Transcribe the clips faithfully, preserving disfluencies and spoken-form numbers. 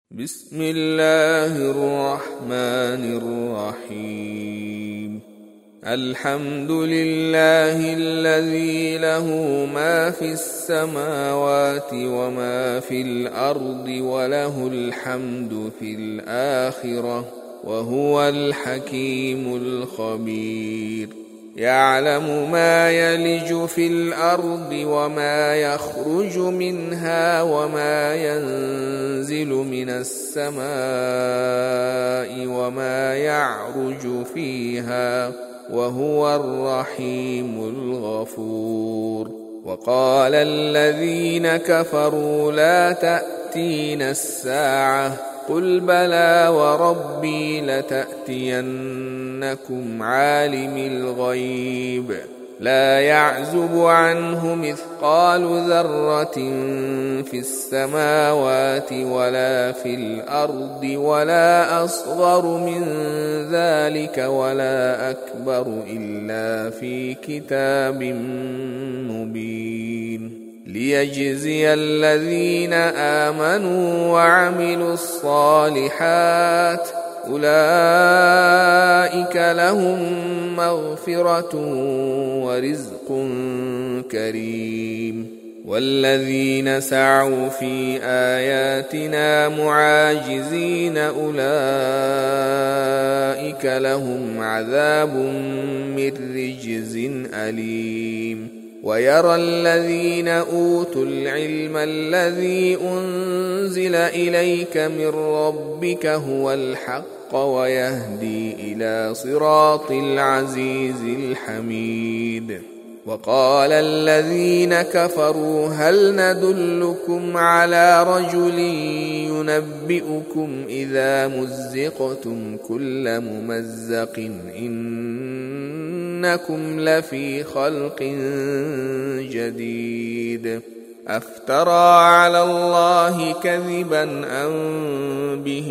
بسم الله الرحمن الرحيم. الحمد لله الذي له ما في السماوات وما في الأرض وله الحمد في الآخرة وهو الحكيم الخبير. يعلم ما يلج في الأرض وما يخرج منها وما ينزل من السماء وما يعرج فيها وهو الرحيم الغفور. وقال الذين كفروا لا تأتينا الساعة قل بلى وربي لتأتينكم عالم الغيب لا يعزب عنه مثقال ذرة في السماوات ولا في الأرض ولا أصغر من ذلك ولا أكبر إلا في كتاب مبين. ليجزي الذين آمنوا وعملوا الصالحات أولئك لهم مغفرة ورزق كريم. والذين سعوا في آياتنا معاجزين أولئك لهم عذاب من رجز أليم. ويرى الذين أوتوا العلم الذي أنزل إليك من ربك هو الحق ويهدي إلى صراط العزيز الحميد. وقال الذين كفروا هل ندلكم على رجل ينبئكم إذا مزقتم كل ممزق إنكم لفي خلق جديد. أفترى على الله كذبا أم به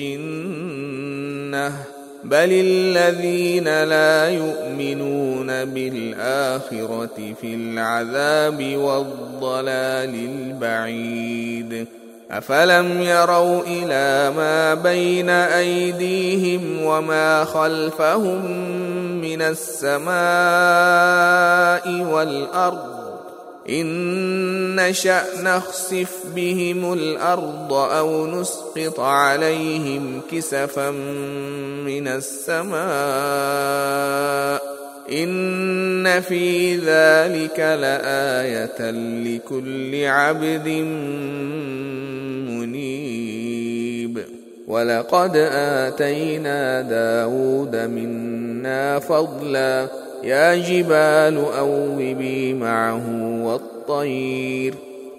جنة بل الذين لا يؤمنون بالآخرة في العذاب والضلال البعيد. أفلم يروا إلى ما بين أيديهم وما خلفهم من السماء والأرض إن نشأ نخسف بهم الأرض أو نسقط عليهم كسفا من السماء إن في ذلك لآية لكل عبد منيب. ولقد آتينا داود منا فضلا يا جبال أوبي معه والطير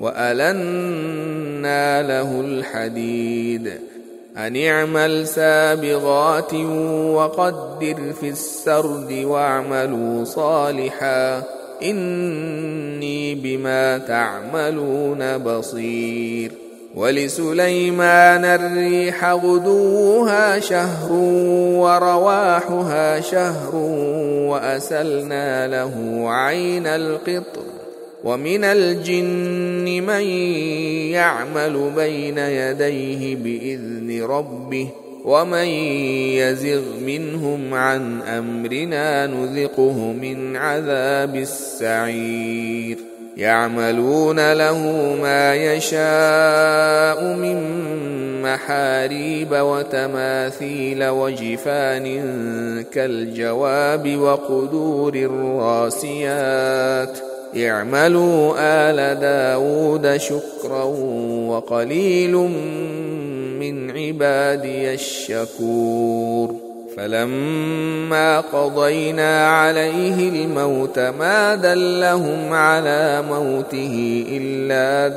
وألنا له الحديد أن اعمل سابغات وقدر في السرد واعملوا صالحا إني بما تعملون بصير. ولسليمان الريح غدوها شهر ورواحها شهر وأسلنا له عين القطر ومن الجن من يعمل بين يديه بإذن ربه ومن يزغ منهم عن أمرنا نذقه من عذاب السعير. يعملون له ما يشاء من محاريب وتماثيل وجفان كالجواب وقدور الراسيات اعملوا آل داود شكرا وقليل من عبادي الشكور. فلما قضينا عليه الموت ما دلهم على موته إلا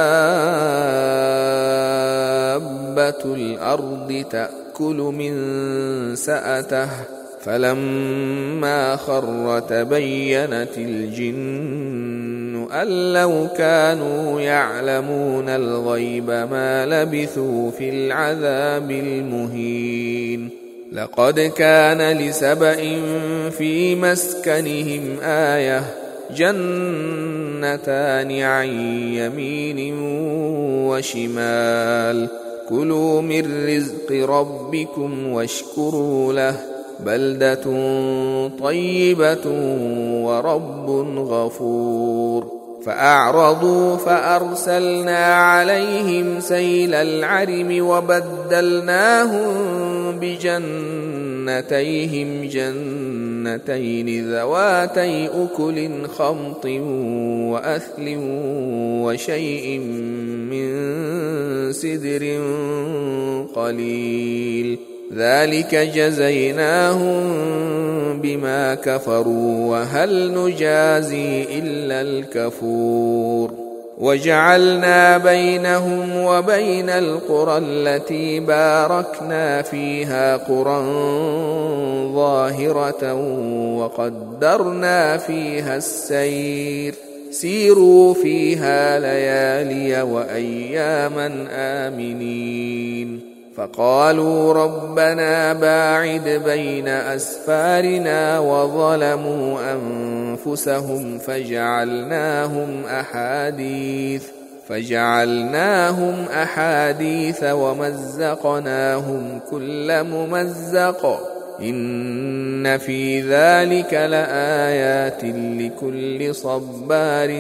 دابة الأرض تأكل من سأته فلما خر تبينت الجن أن لو كانوا يعلمون الغيب ما لبثوا في العذاب المهين. لقد كان لسبإ في مسكنهم آية جنتان عن يمين وشمال كلوا من رزق ربكم واشكروا له بلدة طيبة ورب غفور. فأعرضوا فأرسلنا عليهم سيل العرم وبدلناهم بجنتيهم جنتين ذواتي أكل خمط وأثل وشيء من سدر قليل ذلك جزيناهم بما كفروا وهل نجازي إلا الكفور. وجعلنا بينهم وبين القرى التي باركنا فيها قرى ظاهرة وقدرنا فيها السير سيروا فيها ليالي وأياما آمنين. فقالوا ربنا باعد بين أسفارنا وظلموا أنفسهم فجعلناهم أحاديث فجعلناهم أحاديث ومزقناهم كل ممزق إن في ذلك لآيات لكل صبار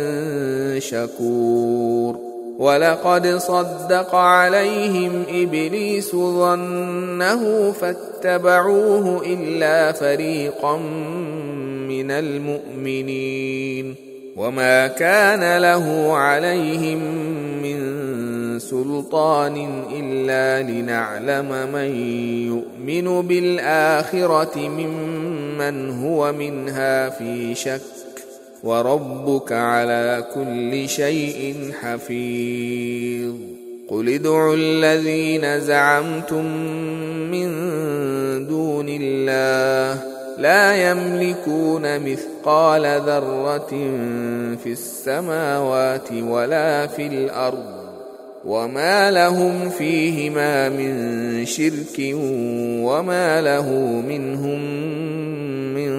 شكور. ولقد صدق عليهم إبليس ظنه فاتبعوه إلا فريقا من المؤمنين وما كان له عليهم من سلطان إلا لنعلم من يؤمن بالآخرة ممن هو منها في شك وربك على كل شيء حفيظ. قل ادعوا الذين زعمتم من دون الله لا يملكون مثقال ذرة في السماوات ولا في الأرض وما لهم فيهما من شرك وما له منهم من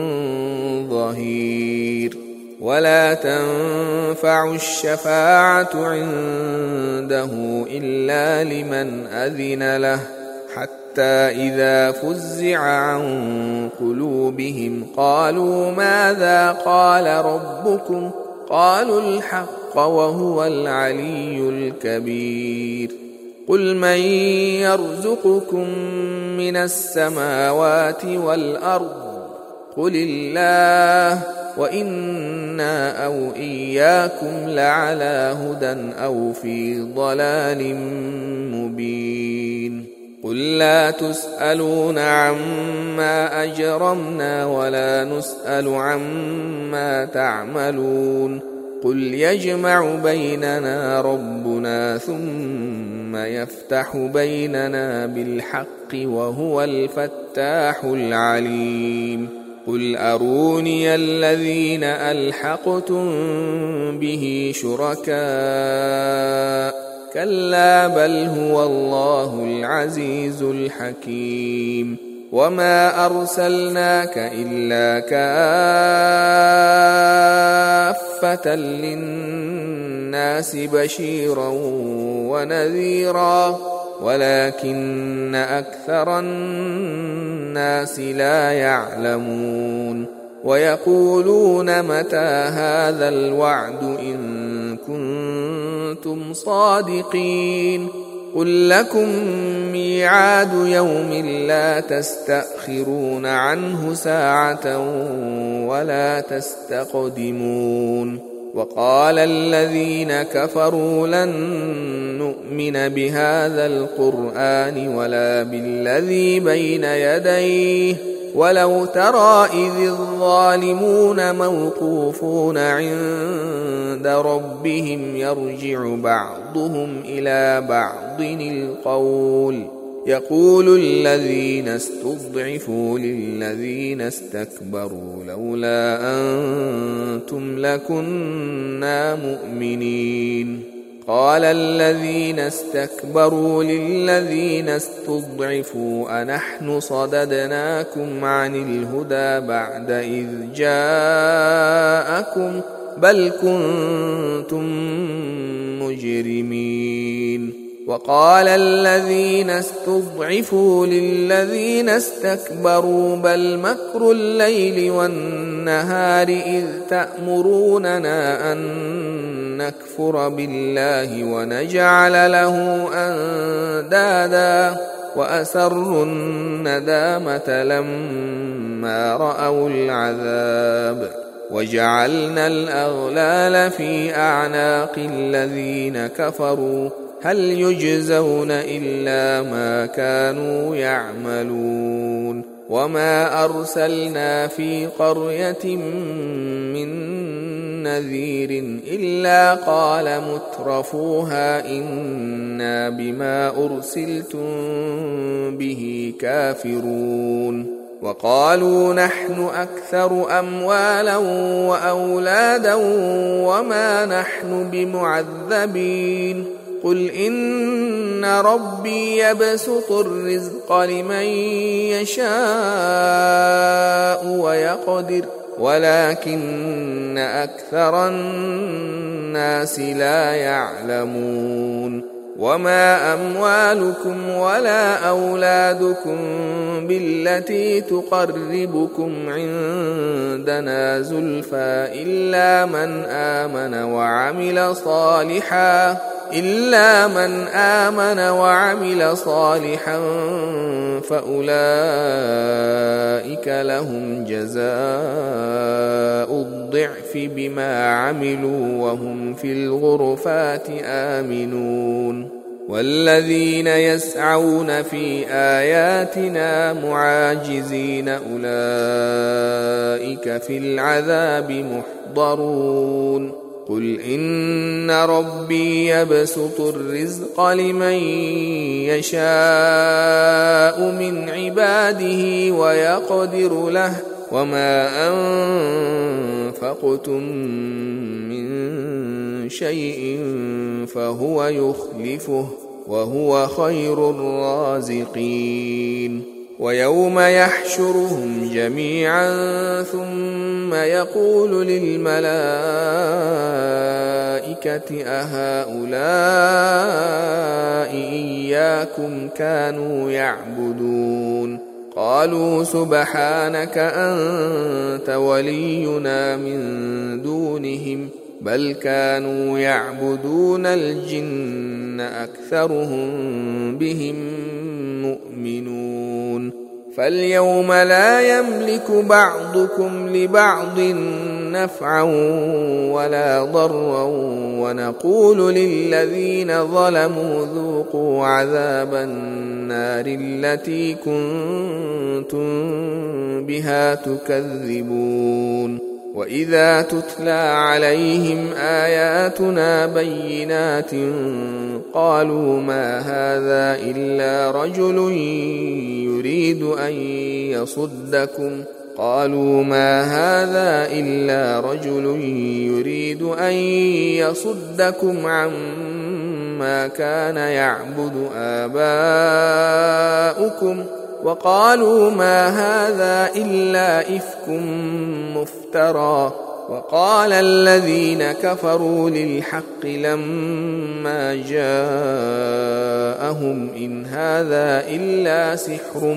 ظهير. ولا تنفع الشفاعة عنده إلا لمن أذن له حتى إذا فزع عن قلوبهم قالوا ماذا قال ربكم قالوا الحق وهو العلي الكبير. قل من يرزقكم من السماوات والأرض قل الله وإنا أو إياكم لعلى هدى أو في ضلال مبين. قل لا تسألون عما أجرمنا ولا نسأل عما تعملون قل يجمع بيننا ربنا ثم يفتح بيننا بالحق وهو الفتاح العليم. قل أروني الذين ألحقتم به شركاء كلا بل هو الله العزيز الحكيم. وما أرسلناك إلا كافة للناس بشيرا ونذيرا ولكن أكثر الناس لا يعلمون. ويقولون متى هذا الوعد إن كنتم صادقين قل لكم ميعاد يوم لا تستأخرون عنه ساعة ولا تستقدمون. وقال الذين كفروا لن نؤمن بهذا القرآن ولا بالذي بين يديه ولو ترى إذ الظالمون موقوفون عند ربهم يرجع بعضهم إلى بعض القول يقول الذين استضعفوا للذين استكبروا لولا أنتم لكنا مؤمنين. قال الذين استكبروا للذين استضعفوا أنحن صددناكم عن الهدى بعد إذ جاءكم بل كنتم مجرمين. وقال الذين استضعفوا للذين استكبروا بل مكر الليل والنهار إذ تأمروننا أن نكفر بالله ونجعل له أندادا وأسروا الندامة لما رأوا العذاب وجعلنا الأغلال في أعناق الذين كفروا هل يجزون إلا ما كانوا يعملون وما أرسلنا في قرية من نذير إلا قال مترفوها إنا بما أرسلتم به كافرون وقالوا نحن أكثر أموالا وأولادا وما نحن بمعذبين قل إن ربي يبسط الرزق لمن يشاء ويقدر ولكن أكثر الناس لا يعلمون وما أموالكم ولا أولادكم بالتي تقربكم عندنا زلفى إلا من آمن وعمل صالحا إلا من آمن وعمل صالحا فأولئك لهم جزاء الضعف بما عملوا وهم في الغرفات آمنون والذين يسعون في آياتنا معاجزين أولئك في العذاب محضرون قل إن ربي يبسط الرزق لمن يشاء من عباده ويقدر له وما أنفقتم من شيء فهو يخلفه وهو خير الرازقين ويوم يحشرهم جميعا ثم يقول للملائكة أهؤلاء إياكم كانوا يعبدون قالوا سبحانك أنت ولينا من دونهم بل كانوا يعبدون الجن أكثرهم بهم مؤمنون فاليوم لا يملك بعضكم لبعض نفعا ولا ضرا ونقول للذين ظلموا ذوقوا عذاب النار التي كنتم بها تكذبون وإذا تتلى عليهم آياتنا بينات قالوا ما هذا إلا رجل يريد أن يصدكم قالوا ما هذا إلا رجل يريد أن يصدكم عما كان يعبد آباؤكم وقالوا ما هذا إلا إفك مفترى وقال الذين كفروا للحق لما جاءهم إن هذا إلا سحر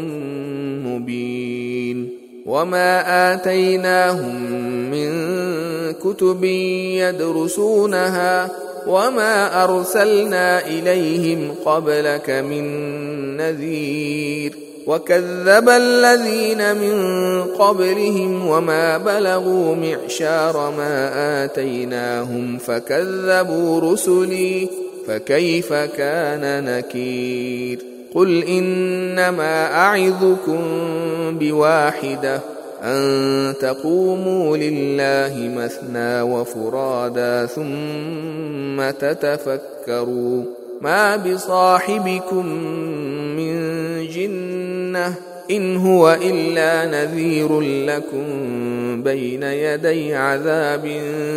مبين وما آتيناهم من كتب يدرسونها وما أرسلنا إليهم قبلك من نذير وكذب الذين من قبلهم وما بلغوا معشار ما آتيناهم فكذبوا رسلي فكيف كان نكير قل إنما أعظكم بواحدة أن تقوموا لله مثنى وفرادا ثم تتفكروا ما بصاحبكم من جنة إن هو إلا نذير لكم بين يدي عذاب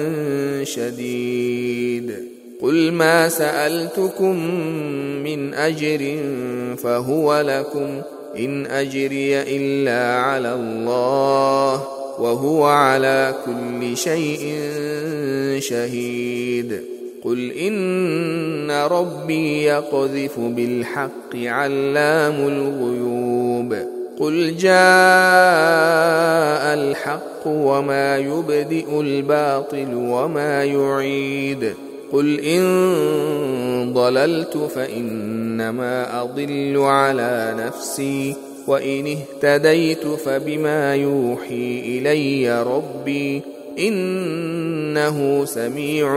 شديد قل ما سألتكم من أجر فهو لكم إن أجري إلا على الله وهو على كل شيء شهيد قل إن إن ربي يقذف بالحق علام الغيوب قل جاء الحق وما يبدئ الباطل وما يعيد قل إن ضللت فإنما أضل على نفسي وإن اهتديت فبما يوحي إلي ربي إنه سميع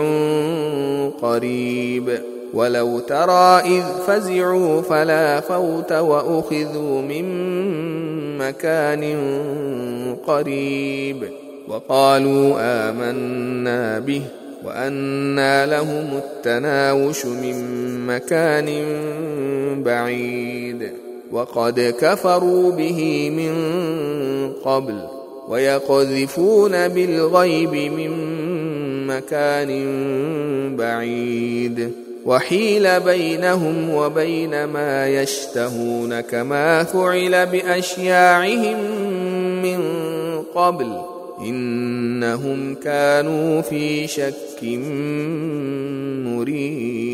قريب ولو ترى إذ فزعوا فلا فوت وأخذوا من مكان قريب وقالوا آمنا به وأنى لهم التناوش من مكان بعيد وقد كفروا به من قبل ويقذفون بالغيب من مكان بعيد وحيل بينهم وبين ما يشتهون كما فعل بأشياعهم من قبل إنهم كانوا في شك مريب.